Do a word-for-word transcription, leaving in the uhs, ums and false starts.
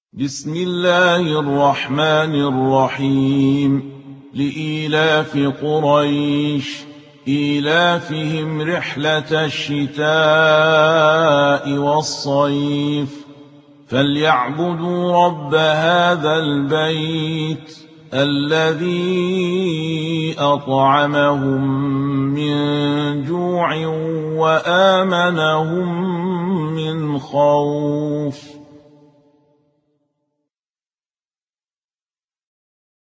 بسم الله الرحمن الرحيم لإيلاف قريش إيلافهم رحلة الشتاء والصيف فليعبدوا رب هذا البيت الذي أطعمهم من جوع وآمنهم من خوف.